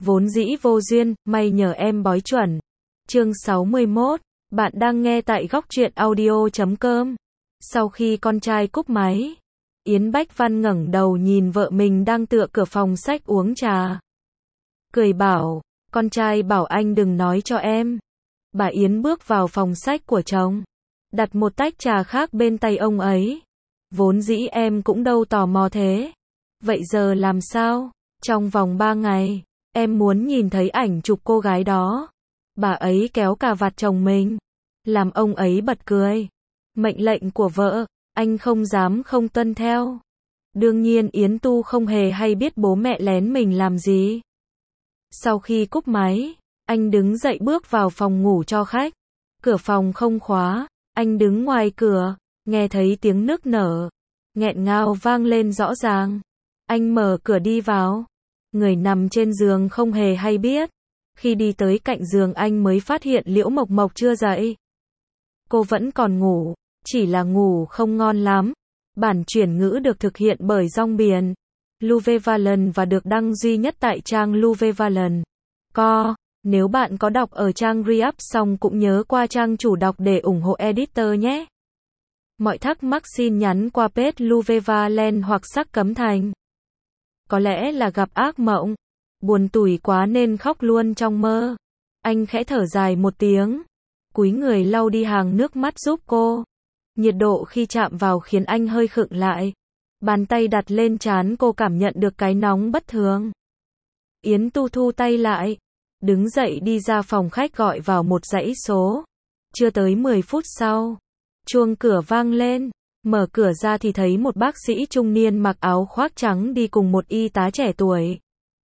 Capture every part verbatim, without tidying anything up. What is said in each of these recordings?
Vốn dĩ vô duyên, may nhờ em bói chuẩn. Chương sáu mươi mốt, bạn đang nghe tại góc truyện audio chấm com. Sau khi con trai cúp máy, Yến Bách Văn ngẩng đầu nhìn vợ mình đang tựa cửa phòng sách uống trà. Cười bảo, con trai bảo anh đừng nói cho em. Bà Yến bước vào phòng sách của chồng, đặt một tách trà khác bên tay ông ấy. Vốn dĩ em cũng đâu tò mò thế. Vậy giờ làm sao? Trong vòng ba ngày, em muốn nhìn thấy ảnh chụp cô gái đó. Bà ấy kéo cà vạt chồng mình, làm ông ấy bật cười. Mệnh lệnh của vợ, anh không dám không tuân theo. Đương nhiên Yến Tu không hề hay biết bố mẹ lén mình làm gì. Sau khi cúp máy, anh đứng dậy bước vào phòng ngủ cho khách. Cửa phòng không khóa, anh đứng ngoài cửa, nghe thấy tiếng nức nở, nghẹn ngào vang lên rõ ràng. Anh mở cửa đi vào. Người nằm trên giường không hề hay biết. Khi đi tới cạnh giường anh mới phát hiện Liễu Mộc Mộc chưa dậy. Cô vẫn còn ngủ, chỉ là ngủ không ngon lắm. Bản chuyển ngữ được thực hiện bởi Rong Biển, Luvevallen và được đăng duy nhất tại trang Luvevallen. Co, nếu bạn có đọc ở trang Re-up xong cũng nhớ qua trang chủ đọc để ủng hộ editor nhé. Mọi thắc mắc xin nhắn qua page Luvevallen hoặc Sắc Cấm Thành. Có lẽ là gặp ác mộng, buồn tủi quá nên khóc luôn trong mơ. Anh khẽ thở dài một tiếng, cúi người lau đi hàng nước mắt giúp cô. Nhiệt độ khi chạm vào khiến anh hơi khựng lại. Bàn tay đặt lên trán cô cảm nhận được cái nóng bất thường. Yến Tu thu tay lại, đứng dậy đi ra phòng khách gọi vào một dãy số. Chưa tới mười phút sau, chuông cửa vang lên. Mở cửa ra thì thấy một bác sĩ trung niên mặc áo khoác trắng đi cùng một y tá trẻ tuổi.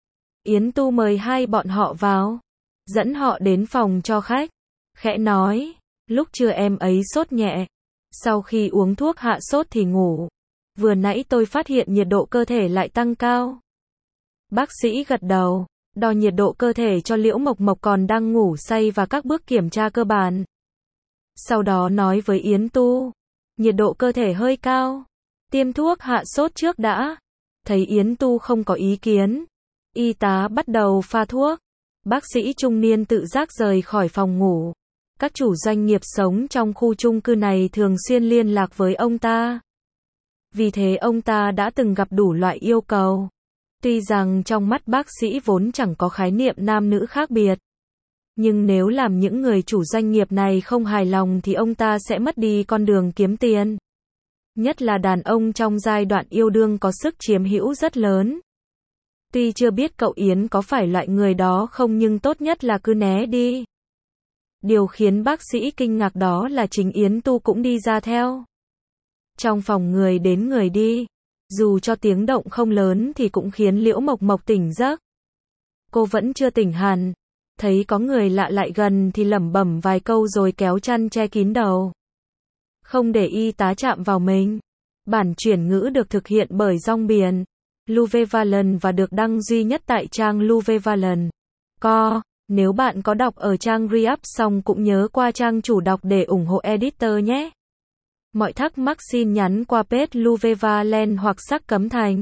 Yến Tu mời hai bọn họ vào, dẫn họ đến phòng cho khách. Khẽ nói, lúc trưa em ấy sốt nhẹ. Sau khi uống thuốc hạ sốt thì ngủ. Vừa nãy tôi phát hiện nhiệt độ cơ thể lại tăng cao. Bác sĩ gật đầu, đo nhiệt độ cơ thể cho Liễu Mộc Mộc còn đang ngủ say và các bước kiểm tra cơ bản. Sau đó nói với Yến Tu, nhiệt độ cơ thể hơi cao, tiêm thuốc hạ sốt trước đã. Thấy Yến Tu không có ý kiến, y tá bắt đầu pha thuốc. Bác sĩ trung niên tự giác rời khỏi phòng ngủ. Các chủ doanh nghiệp sống trong khu chung cư này thường xuyên liên lạc với ông ta. Vì thế ông ta đã từng gặp đủ loại yêu cầu. Tuy rằng trong mắt bác sĩ vốn chẳng có khái niệm nam nữ khác biệt. Nhưng nếu làm những người chủ doanh nghiệp này không hài lòng thì ông ta sẽ mất đi con đường kiếm tiền. Nhất là đàn ông trong giai đoạn yêu đương có sức chiếm hữu rất lớn. Tuy chưa biết cậu Yến có phải loại người đó không nhưng tốt nhất là cứ né đi. Điều khiến bác sĩ kinh ngạc đó là chính Yến Tu cũng đi ra theo. Trong phòng người đến người đi, dù cho tiếng động không lớn thì cũng khiến Liễu Mộc Mộc tỉnh giấc. Cô vẫn chưa tỉnh hẳn, thấy có người lạ lại gần thì lẩm bẩm vài câu rồi kéo chăn che kín đầu. Không để y tá chạm vào mình. Bản chuyển ngữ được thực hiện bởi Rong Biển, Luvevallen và được đăng duy nhất tại trang Luvevallen. Co, nếu bạn có đọc ở trang Re-up xong cũng nhớ qua trang chủ đọc để ủng hộ editor nhé. Mọi thắc mắc xin nhắn qua page Luvevallen hoặc Sắc Cấm Thành.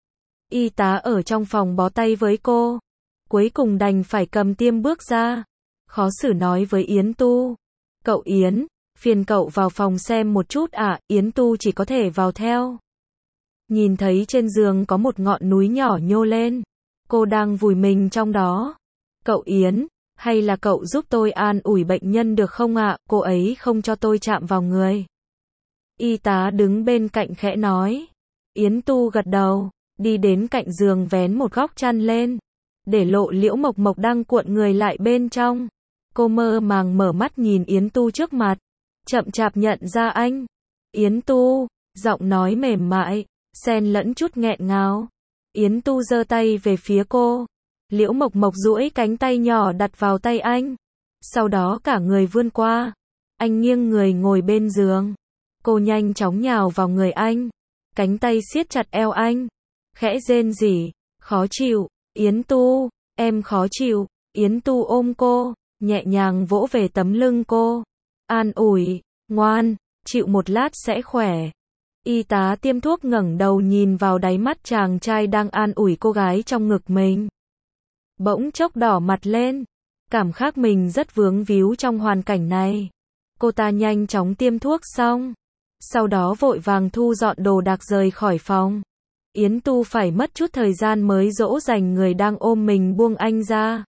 Y tá ở trong phòng bó tay với cô. Cuối cùng đành phải cầm tiêm bước ra. Khó xử nói với Yến Tu. Cậu Yến, phiền cậu vào phòng xem một chút ạ. À? Yến Tu chỉ có thể vào theo. Nhìn thấy trên giường có một ngọn núi nhỏ nhô lên. Cô đang vùi mình trong đó. Cậu Yến, hay là cậu giúp tôi an ủi bệnh nhân được không ạ? À? Cô ấy không cho tôi chạm vào người. Y tá đứng bên cạnh khẽ nói. Yến Tu gật đầu, đi đến cạnh giường vén một góc chăn lên, để lộ Liễu Mộc Mộc đang cuộn người lại bên trong. Cô mơ màng mở mắt nhìn Yến Tu trước mặt, chậm chạp nhận ra anh. Yến Tu, giọng nói mềm mại, xen lẫn chút nghẹn ngào. Yến Tu giơ tay về phía cô. Liễu Mộc Mộc duỗi cánh tay nhỏ đặt vào tay anh. Sau đó cả người vươn qua. Anh nghiêng người ngồi bên giường. Cô nhanh chóng nhào vào người anh. Cánh tay siết chặt eo anh. Khẽ rên rỉ, khó chịu. Yến Tu, em khó chịu. Yến Tu ôm cô, nhẹ nhàng vỗ về tấm lưng cô. An ủi, ngoan, chịu một lát sẽ khỏe. Y tá tiêm thuốc ngẩng đầu nhìn vào đáy mắt chàng trai đang an ủi cô gái trong ngực mình. bỗng chốc đỏ mặt lên. Cảm giác mình rất vướng víu trong hoàn cảnh này. Cô ta nhanh chóng tiêm thuốc xong. Sau đó vội vàng thu dọn đồ đạc rời khỏi phòng. Yến Tu phải mất chút thời gian mới dỗ dành người đang ôm mình buông anh ra.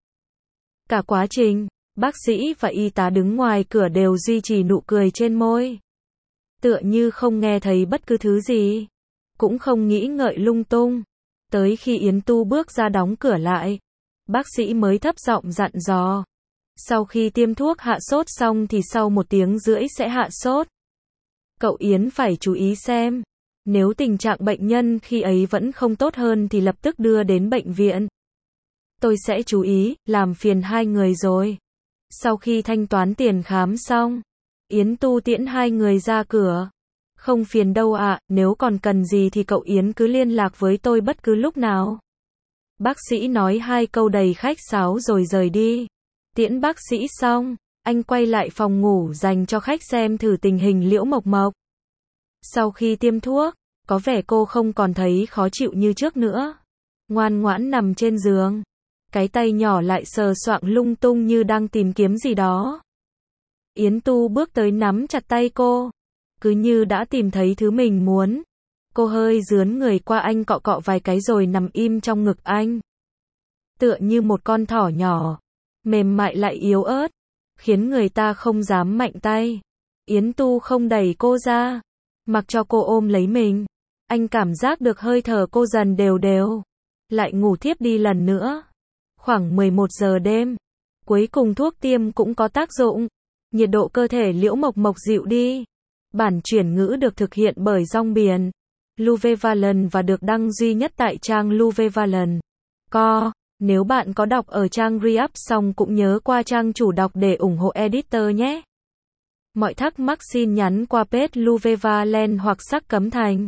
Cả quá trình, bác sĩ và y tá đứng ngoài cửa đều duy trì nụ cười trên môi. Tựa như không nghe thấy bất cứ thứ gì. Cũng không nghĩ ngợi lung tung. Tới khi Yến Tu bước ra đóng cửa lại, bác sĩ mới thấp giọng dặn dò. Sau khi tiêm thuốc hạ sốt xong thì sau một tiếng rưỡi sẽ hạ sốt. Cậu Yến phải chú ý xem. Nếu tình trạng bệnh nhân khi ấy vẫn không tốt hơn thì lập tức đưa đến bệnh viện. Tôi sẽ chú ý, làm phiền hai người rồi. Sau khi thanh toán tiền khám xong, Yến Tu tiễn hai người ra cửa. Không phiền đâu ạ, nếu còn cần gì thì cậu Yến cứ liên lạc với tôi bất cứ lúc nào. Bác sĩ nói hai câu đầy khách sáo rồi rời đi. Tiễn bác sĩ xong, anh quay lại phòng ngủ dành cho khách xem thử tình hình Liễu Mộc Mộc. Sau khi tiêm thuốc, có vẻ cô không còn thấy khó chịu như trước nữa. Ngoan ngoãn nằm trên giường. Cái tay nhỏ lại sờ soạng lung tung như đang tìm kiếm gì đó. Yến Tu bước tới nắm chặt tay cô. Cứ như đã tìm thấy thứ mình muốn. Cô hơi dướn người qua anh cọ cọ vài cái rồi nằm im trong ngực anh. Tựa như một con thỏ nhỏ. Mềm mại lại yếu ớt. Khiến người ta không dám mạnh tay. Yến Tu không đẩy cô ra. Mặc cho cô ôm lấy mình. Anh cảm giác được hơi thở cô dần đều đều. Lại ngủ thiếp đi lần nữa. Khoảng mười một giờ đêm. Cuối cùng thuốc tiêm cũng có tác dụng. Nhiệt độ cơ thể Liễu Mộc Mộc dịu đi. Bản chuyển ngữ được thực hiện bởi Rong Biển Luvevalent và được đăng duy nhất tại trang Luvevalent. Co. Nếu bạn có đọc ở trang Re-up xong cũng nhớ qua trang chủ đọc để ủng hộ editor nhé. Mọi thắc mắc xin nhắn qua page Luvevalent hoặc Sắc Cấm Thành.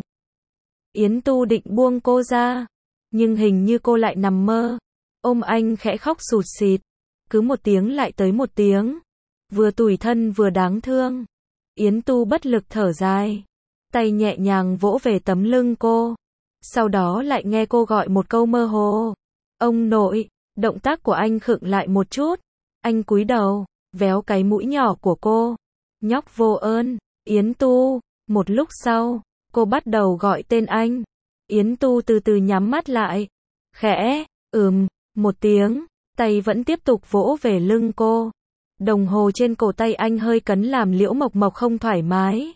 Yến Tu định buông cô ra. Nhưng hình như cô lại nằm mơ. Ôm anh khẽ khóc sụt sịt. Cứ một tiếng lại tới một tiếng. Vừa tủi thân vừa đáng thương. Yến Tu bất lực thở dài. Tay nhẹ nhàng vỗ về tấm lưng cô. Sau đó lại nghe cô gọi một câu mơ hồ. Ông nội. Động tác của anh khựng lại một chút. Anh cúi đầu, véo cái mũi nhỏ của cô. Nhóc vô ơn. Yến Tu. Một lúc sau, cô bắt đầu gọi tên anh. Yến Tu từ từ nhắm mắt lại. Khẽ, ừm, một tiếng. Tay vẫn tiếp tục vỗ về lưng cô. Đồng hồ trên cổ tay anh hơi cấn làm Liễu Mộc Mộc không thoải mái.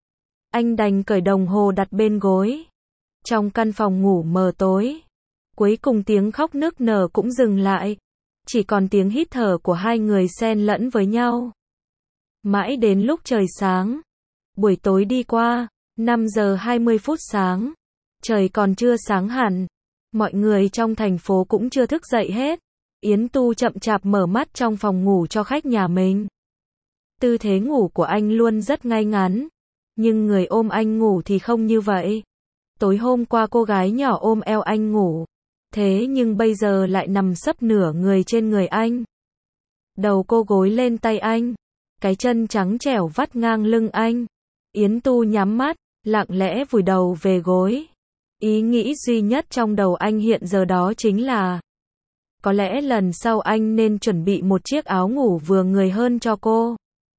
Anh đành cởi đồng hồ đặt bên gối. Trong căn phòng ngủ mờ tối, cuối cùng tiếng khóc nức nở cũng dừng lại. Chỉ còn tiếng hít thở của hai người xen lẫn với nhau. Mãi đến lúc trời sáng. Buổi tối đi qua, năm giờ hai mươi phút sáng. Trời còn chưa sáng hẳn. Mọi người trong thành phố cũng chưa thức dậy hết. Yến Tu chậm chạp mở mắt trong phòng ngủ cho khách nhà mình. Tư thế ngủ của anh luôn rất ngay ngắn. Nhưng người ôm anh ngủ thì không như vậy. Tối hôm qua cô gái nhỏ ôm eo anh ngủ. Thế nhưng bây giờ lại nằm sấp nửa người trên người anh. Đầu cô gối lên tay anh. Cái chân trắng trẻo vắt ngang lưng anh. Yến Tu nhắm mắt, lặng lẽ vùi đầu về gối. Ý nghĩ duy nhất trong đầu anh hiện giờ đó chính là có lẽ lần sau anh nên chuẩn bị một chiếc áo ngủ vừa người hơn cho cô.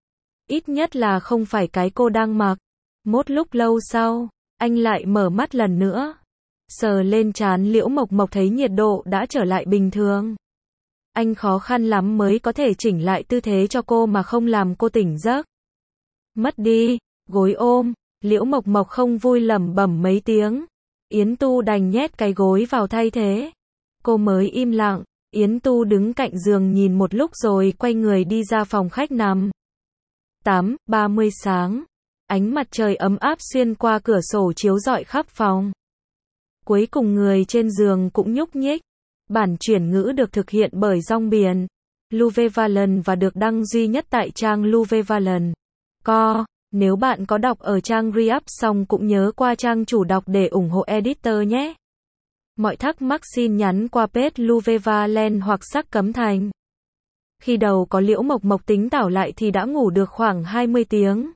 Ít nhất là không phải cái cô đang mặc. Một lúc lâu sau, anh lại mở mắt lần nữa. Sờ lên trán Liễu Mộc Mộc thấy nhiệt độ đã trở lại bình thường. Anh khó khăn lắm mới có thể chỉnh lại tư thế cho cô mà không làm cô tỉnh giấc. Mất đi, gối ôm, Liễu Mộc Mộc không vui lẩm bẩm mấy tiếng. Yến Tu đành nhét cái gối vào thay thế. Cô mới im lặng. Yến Tu đứng cạnh giường nhìn một lúc rồi quay người đi ra phòng khách nằm. tám ba mươi sáng. Ánh mặt trời ấm áp xuyên qua cửa sổ chiếu rọi khắp phòng. Cuối cùng người trên giường cũng nhúc nhích. Bản chuyển ngữ được thực hiện bởi Rong Biển Luvevalent và được đăng duy nhất tại trang Luvevalent. Co. Nếu bạn có đọc ở trang Re-up xong cũng nhớ qua trang chủ đọc để ủng hộ editor nhé. Mọi thắc mắc xin nhắn qua page Luvevalent hoặc Sắc Cấm Thành. Khi đầu có Liễu Mộc Mộc tính tảo lại thì đã ngủ được khoảng hai mươi tiếng.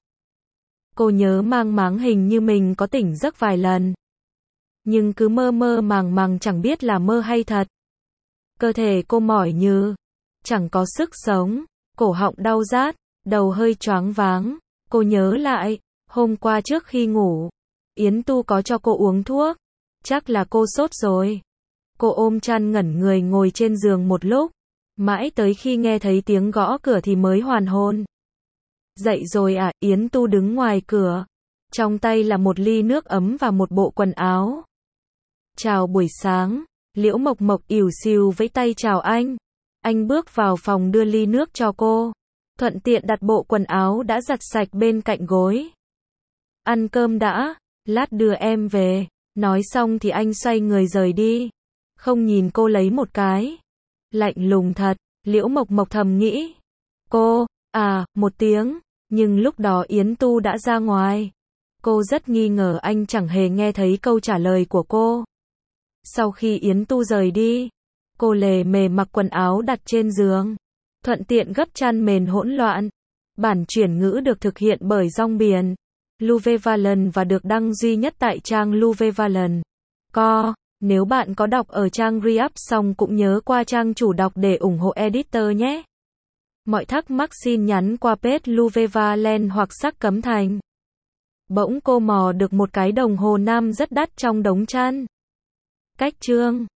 Cô nhớ mang máng hình như mình có tỉnh giấc vài lần. Nhưng cứ mơ mơ màng màng chẳng biết là mơ hay thật. Cơ thể cô mỏi như chẳng có sức sống, cổ họng đau rát, đầu hơi choáng váng. Cô nhớ lại, hôm qua trước khi ngủ, Yến Tu có cho cô uống thuốc, chắc là cô sốt rồi. Cô ôm chăn ngẩn người ngồi trên giường một lúc, mãi tới khi nghe thấy tiếng gõ cửa thì mới hoàn hồn. Dậy rồi à? Yến Tu đứng ngoài cửa, trong tay là một ly nước ấm và một bộ quần áo. Chào buổi sáng, Liễu Mộc Mộc ỉu xìu vẫy tay chào anh. Anh bước vào phòng đưa ly nước cho cô, thuận tiện đặt bộ quần áo đã giặt sạch bên cạnh gối. Ăn cơm đã, lát đưa em về. Nói xong thì anh xoay người rời đi, không nhìn cô lấy một cái. Lạnh lùng thật, Liễu Mộc Mộc thầm nghĩ. Cô, à, một tiếng, nhưng lúc đó Yến Tu đã ra ngoài. Cô rất nghi ngờ anh chẳng hề nghe thấy câu trả lời của cô. Sau khi Yến Tu rời đi, cô lề mề mặc quần áo đặt trên giường, thuận tiện gấp chăn mền hỗn loạn. Bản chuyển ngữ được thực hiện bởi Rong Biển, Luvevallen và được đăng duy nhất tại trang Luvevallen. Co, nếu bạn có đọc ở trang Re-up xong cũng nhớ qua trang chủ đọc để ủng hộ editor nhé. Mọi thắc mắc xin nhắn qua page Luvevallen hoặc Sắc Cấm Thành. Bỗng cô mò được một cái đồng hồ nam rất đắt trong đống chăn. Cách chương